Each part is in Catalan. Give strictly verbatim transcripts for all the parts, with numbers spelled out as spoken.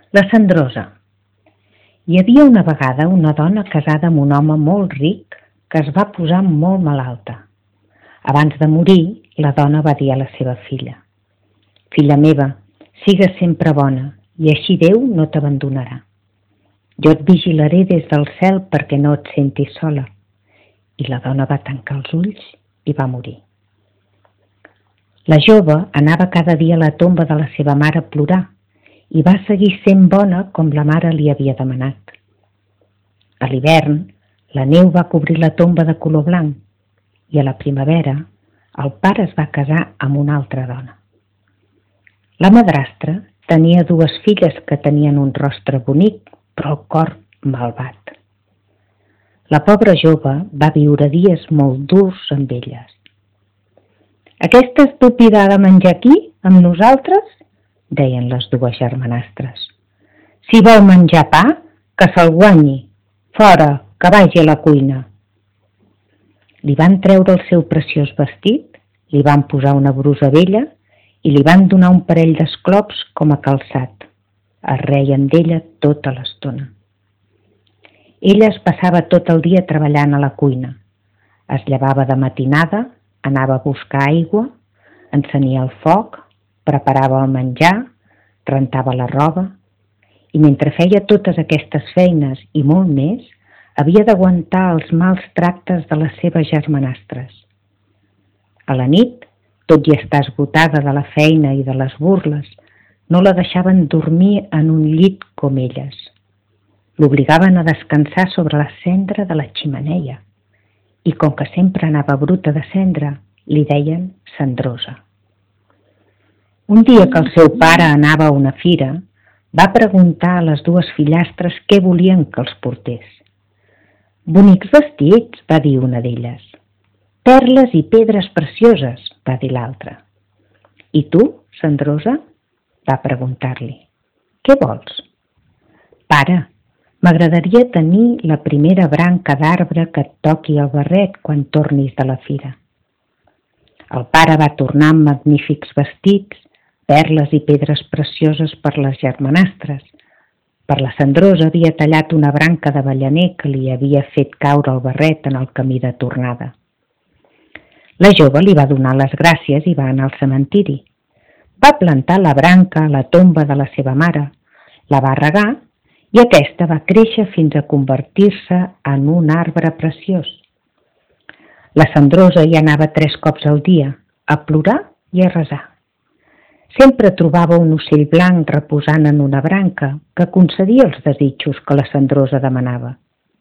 La Cendrosa. Hi havia una vegada una dona casada amb un home molt ric que es va posar molt malalta. Abans de morir, la dona va dir a la seva filla: «Filla meva, sigues sempre bona i així Déu no t'abandonarà. Jo et vigilaré des del cel perquè no et sentis sola». I la dona va tancar els ulls i va morir. La jove anava cada dia a la tomba de la seva mare a plorar i va seguir sent bona com la mare li havia demanat. A l'hivern, la neu va cobrir la tomba de color blanc i a la primavera el pare es va casar amb una altra dona. La madrastra tenia dues filles que tenien un rostre bonic però el cor malvat. La pobra jove va viure dies molt durs amb elles. «Aquesta estúpida ha de menjar aquí, amb nosaltres?» deien les dues germanastres. «Si vol menjar pa, que se'l guanyi. Fora, que vagi a la cuina». Li van treure el seu preciós vestit, li van posar una brusa vella i li van donar un parell d'esclops com a calçat. Es reien d'ella tota l'estona. Ella es passava tot el dia treballant a la cuina. Es llevava de matinada, anava a buscar aigua, encenia el foc, preparava el menjar, rentava la roba i mentre feia totes aquestes feines i molt més, havia d'aguantar els mals tractes de les seves germanastres. A la nit, tot i estar esgotada de la feina i de les burles, no la deixaven dormir en un llit com elles. L'obligaven a descansar sobre la cendra de la xemeneia i com que sempre anava bruta de cendra, li deien Cendrosa. Un dia que el seu pare anava a una fira, va preguntar a les dues fillastres què volien que els portés. «Bonics vestits», va dir una d'elles. «Perles i pedres precioses», va dir l'altra. «I tu, Cendrosa?» va preguntar-li. «Què vols?» «Pare, m'agradaria tenir la primera branca d'arbre que et toqui el barret quan tornis de la fira». El pare va tornar amb magnífics vestits, perles i pedres precioses per les germanastres. Per la Cendrosa havia tallat una branca d'avellaner que li havia fet caure el barret en el camí de tornada. La jove li va donar les gràcies i va anar al cementiri. Va plantar la branca a la tomba de la seva mare, la va regar i aquesta va créixer fins a convertir-se en un arbre preciós. La Cendrosa hi anava tres cops al dia, a plorar i a resar. Sempre trobava un ocell blanc reposant en una branca que concedia els desitjos que la Cendrosa demanava.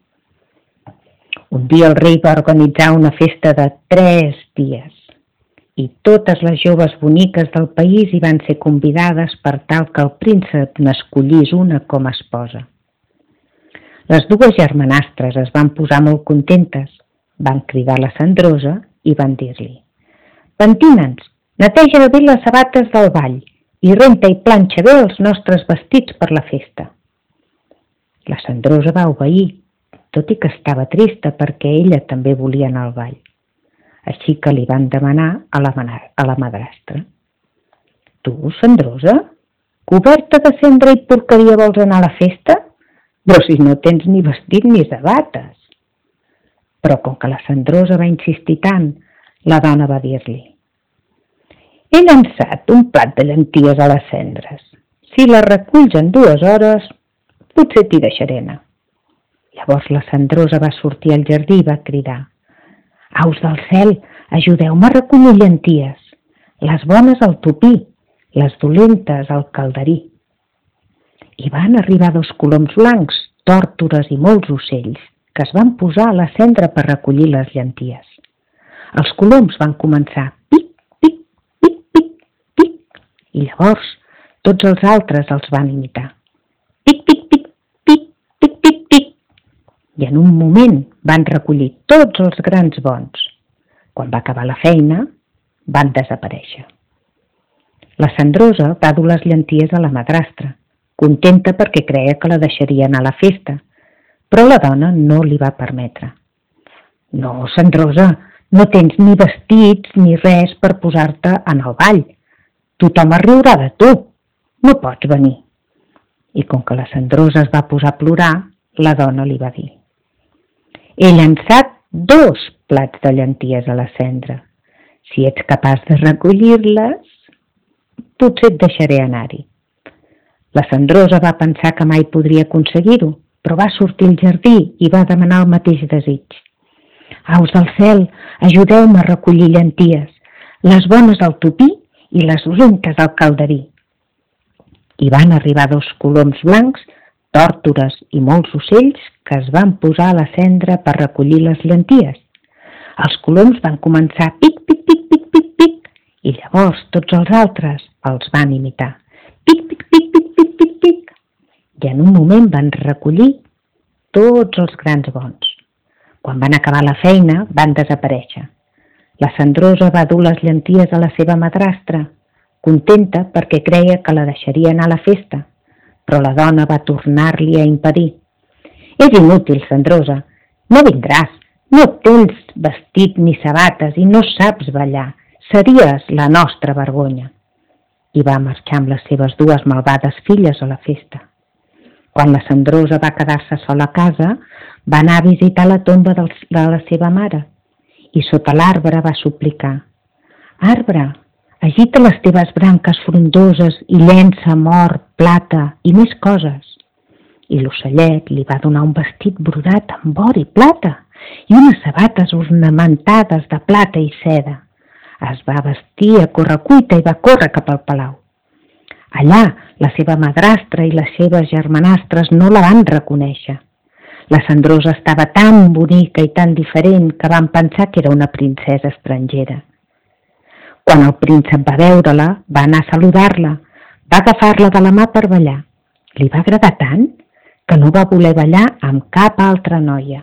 Un dia el rei va organitzar una festa de tres dies i totes les joves boniques del país hi van ser convidades per tal que el príncep n'escollís una com a esposa. Les dues germanastres es van posar molt contentes, van cridar la Cendrosa i van dir-li: «Pentina'ns, neteja bé les sabates del ball i renta i planxa bé els nostres vestits per la festa». La Cendrosa va obeir, tot i que estava trista perquè ella també volia anar al ball. Així que li van demanar a la, a la madrastra: «Tu, Cendrosa, coberta de cendra i porqueria vols anar a la festa? Però si no tens ni vestit ni sabates». Però com que la Cendrosa va insistir tant, la dona va dir-li: «He llançat un plat de llenties a les cendres. Si les reculls en dues hores, potser t'hi deixaré anar». Llavors la Cendrosa va sortir al jardí i va cridar: «Aus del cel, ajudeu-me a recollir llenties, les bones al tupí, les dolentes al calderí». I van arribar dos coloms blancs, tórtores i molts ocells, que es van posar a la cendra per recollir les llenties. Els coloms van començar pic, pic, pic, pic, pic, i llavors tots els altres els van imitar. Pic, pic, pic, pic, pic, pic, pic. I en un moment van recollir tots els grans bons. Quan va acabar la feina, van desaparèixer. La Cendrosa va dur les llenties a la madrastra, contenta perquè creia que la deixaria anar a la festa, però la dona no li va permetre. «No, Cendrosa, no tens ni vestits ni res per posar-te en el ball. Tothom es riurà de tu. No pots venir». I com que la Cendrosa es va posar a plorar, la dona li va dir: «He llançat dos plats de llenties a la cendra. Si ets capaç de recollir-les, potser et deixaré anar-hi». La Cendrosa va pensar que mai podria aconseguir-ho, però va sortir al jardí i va demanar el mateix desig. «Aus del cel, ajudeu-me a recollir llenties, les bones al tupí i les dolentes al calderí». I van arribar dos coloms blancs, tòrtores i molts ocells que es van posar a la cendra per recollir les llenties. Els coloms van començar pic, pic, pic, pic, pic, pic, i llavors tots els altres els van imitar. Pic, pic, pic, pic, pic, pic, pic. I en un moment van recollir tots els grans bons. Quan van acabar la feina, van desaparèixer. La Cendrosa va dur les llenties a la seva madrastra, contenta perquè creia que la deixaria anar a la festa, però la dona va tornar-li a impedir. «És inútil, Cendrosa, no vindràs, no tens vestit ni sabates i no saps ballar, series la nostra vergonya». I va marxar amb les seves dues malvades filles a la festa. Quan la Cendrosa va quedar-se sola a casa, va anar a visitar la tomba de la seva mare i sota l'arbre va suplicar: «Arbre, agita les teves branques frondoses i llença or, plata i més coses». I l'ocellet li va donar un vestit brodat amb or i plata i unes sabates ornamentades de plata i seda. Es va vestir a correcuita i va córrer cap al palau. Allà, la seva madrastra i les seves germanastres no la van reconèixer. La Cendrosa estava tan bonica i tan diferent que van pensar que era una princesa estrangera. Quan el príncep va veure-la, va anar a saludar-la, va agafar-la de la mà per ballar. Li va agradar tant que no va voler ballar amb cap altra noia.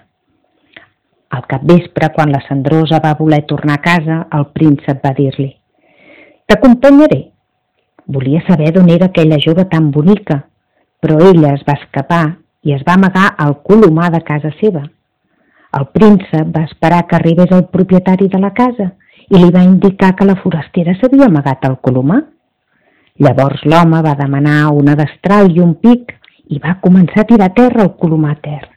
Al capvespre, quan la Cendrosa va voler tornar a casa, el príncep va dir-li: «T'acompanyaré». Volia saber d'on era aquella jove tan bonica, però ella es va escapar i es va amagar al colomar de casa seva. El príncep va esperar que arribés el propietari de la casa i li va indicar que la forastera s'havia amagat al colomar. Llavors l'home va demanar una destral i un pic i va començar a tirar a terra el colomar a terra.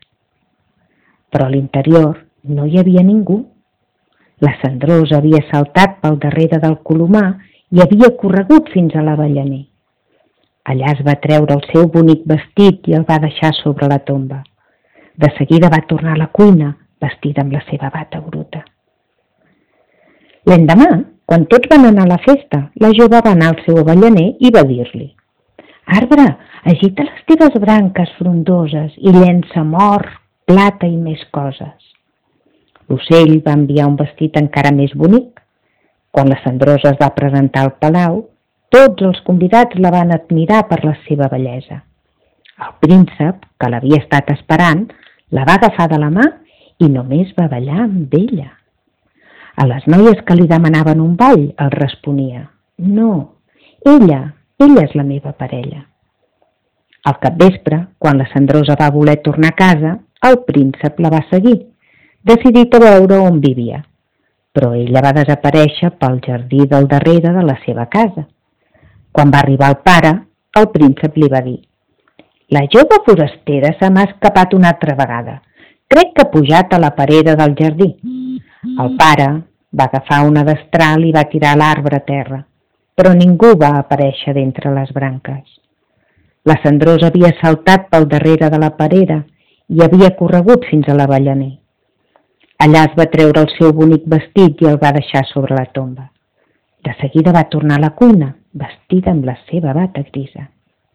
Però a l'interior no hi havia ningú. La Cendrosa havia saltat pel darrere del colomar i havia corregut fins a l'avellaner. Allà es va treure el seu bonic vestit i el va deixar sobre la tomba. De seguida va tornar a la cuina, vestida amb la seva bata bruta. L'endemà, quan tots van anar a la festa, la jove va anar al seu avellaner i va dir-li: «Arbre, agita les teves branques frondoses i llença or, plata i més coses». L'ocell va enviar un vestit encara més bonic. Quan la Cendrosa es va presentar al palau, tots els convidats la van admirar per la seva bellesa. El príncep, que l'havia estat esperant, la va agafar de la mà i només va ballar amb ella. A les noies que li demanaven un ball, el responia: «No, ella, ella és la meva parella». Al capvespre, quan la Cendrosa va voler tornar a casa, el príncep la va seguir, decidit a veure on vivia. Però ella va desaparèixer pel jardí del darrere de la seva casa. Quan va arribar el pare, el príncep li va dir: «La jove forastera se m'ha escapat una altra vegada. Crec que ha pujat a la parera del jardí». El pare va agafar una destral i va tirar l'arbre a terra, però ningú va aparèixer d'entre les branques. La Cendrosa havia saltat pel darrere de la parera i havia corregut fins a l'avellaner. Allà es va treure el seu bonic vestit i el va deixar sobre la tomba. De seguida va tornar a la cuina, vestida amb la seva bata grisa.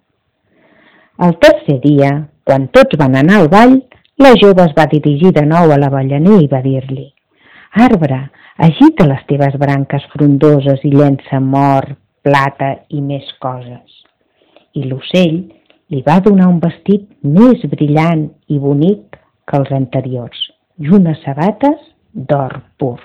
El tercer dia, quan tots van anar al ball, la jove es va dirigir de nou a l'avellaner i va dir-li: «Arbre, agita les teves branques frondoses i llença or, plata i més coses». I l'ocell li va donar un vestit més brillant i bonic que els anteriors i unes sabates d'or pur.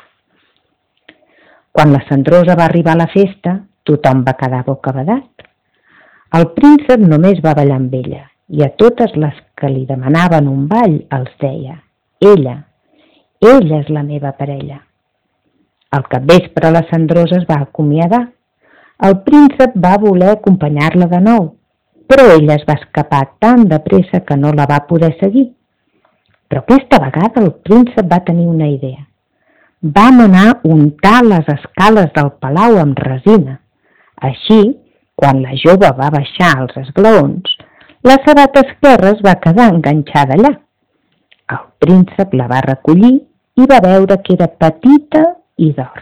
Quan la Cendrosa va arribar a la festa, tothom va quedar bocabadat. El príncep només va ballar amb ella i a totes les que li demanaven un ball els deia: «Ella, ella és la meva parella». Al capvespre la Cendrosa es va acomiadar. El príncep va voler acompanyar-la de nou, però ella es va escapar tan de pressa que no la va poder seguir. Però aquesta vegada el príncep va tenir una idea. Va manar untar les escales del palau amb resina. Així, quan la jove va baixar els esglaons, la sabata esquerra es va quedar enganxada allà. El príncep la va recollir i va veure que era petita i d'or.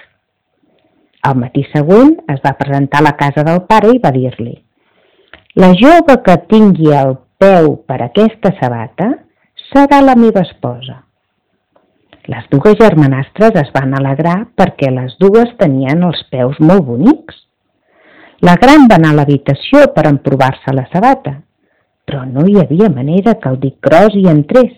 Al matí següent es va presentar a la casa del pare i va dir-li: «La jove que tingui el peu per aquesta sabata serà la meva esposa». Les dues germanastres es van alegrar perquè les dues tenien els peus molt bonics. La gran va anar a l'habitació per emprovar-se la sabata, però no hi havia manera que el dit gros hi entrés.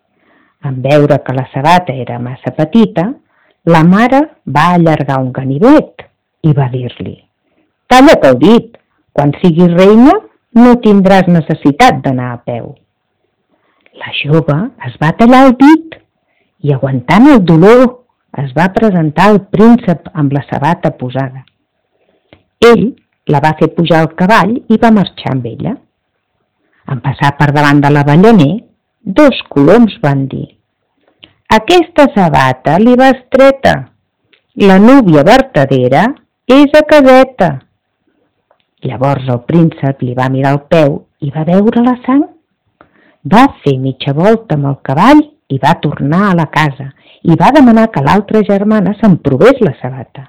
En veure que la sabata era massa petita, la mare va allargar un ganivet i va dir-li: «Talla't el dit, quan siguis reina no tindràs necessitat d'anar a peu». La jove es va tallar el dit i, aguantant el dolor, es va presentar al príncep amb la sabata posada. Ell la va fer pujar al cavall i va marxar amb ella. En passar per davant de l'avellaner, dos coloms van dir: «Aquesta sabata li va estreta. La núvia vertadera és a caseta». Llavors el príncep li va mirar el peu i va veure la sang. Va fer mitja volta amb el cavall i va tornar a la casa i va demanar que l'altra germana s'emprovés la sabata.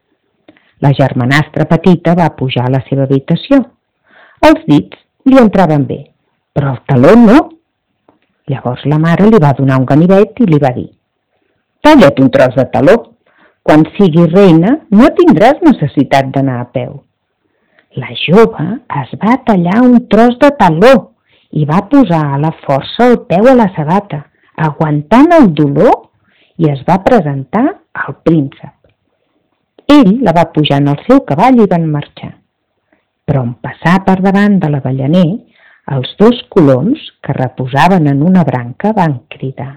La germanastra petita va pujar a la seva habitació. Els dits li entraven bé, però el taló no. Llavors la mare li va donar un ganivet i li va dir: «Talla't un tros de taló. Quan siguis reina no tindràs necessitat d'anar a peu». La jove es va tallar un tros de taló i va posar a la força el peu a la sabata, aguantant el dolor, i es va presentar al príncep. Ell la va pujar en el seu cavall i van marxar. Però en passar per davant de l'avellaner, els dos coloms que reposaven en una branca van cridar: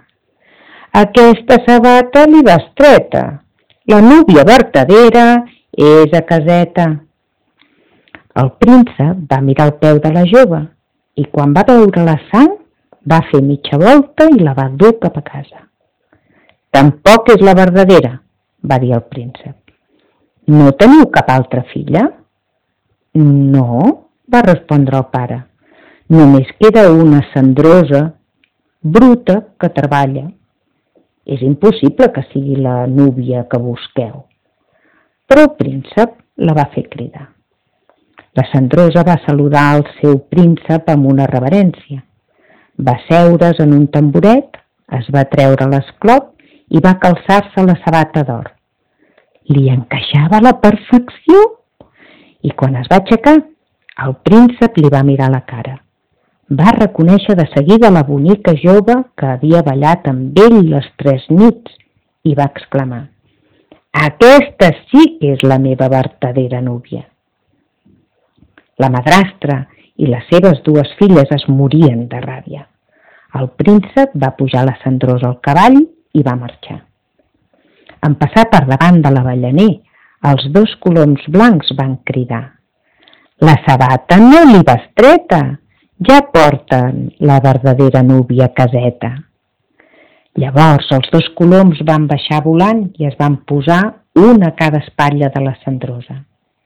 «Aquesta sabata li va estreta. La núvia vertadera és a caseta». El príncep va mirar el peu de la jove i, quan va veure la sang, va fer mitja volta i la va dur cap a casa. «Tampoc és la verdadera», va dir el príncep. «No teniu cap altra filla?» «No», va respondre el pare. «Només queda una cendrosa, bruta, que treballa. És impossible que sigui la núvia que busqueu». Però el príncep la va fer cridar. La cendrosa va saludar al seu príncep amb una reverència. Va seure's en un tamboret, es va treure l'esclop i va calçar-se la sabata d'or. Li encaixava a la perfecció i, quan es va aixecar, el príncep li va mirar la cara. Va reconèixer de seguida la bonica jove que havia ballat amb ell les tres nits i va exclamar: «Aquesta sí que és la meva vertadera núvia». La madrastra i les seves dues filles es morien de ràbia. El príncep va pujar la cendrosa al cavall i va marxar. En passar per davant de l'avellaner, els dos coloms blancs van cridar: «La sabata no li va estreta, ja porten la verdadera núvia a caseta». Llavors els dos coloms van baixar volant i es van posar un a cada espatlla de la cendrosa.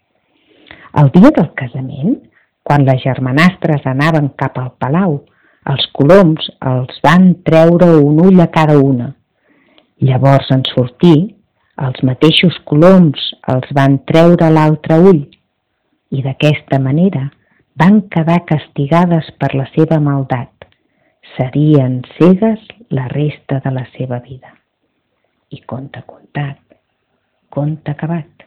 El dia del casament, quan les germanastres anaven cap al palau, els coloms els van treure un ull a cada una. Llavors, en sortir, els mateixos coloms els van treure l'altre ull i d'aquesta manera van quedar castigades per la seva maldat. Serien cegues la resta de la seva vida. I conte contat, conte acabat.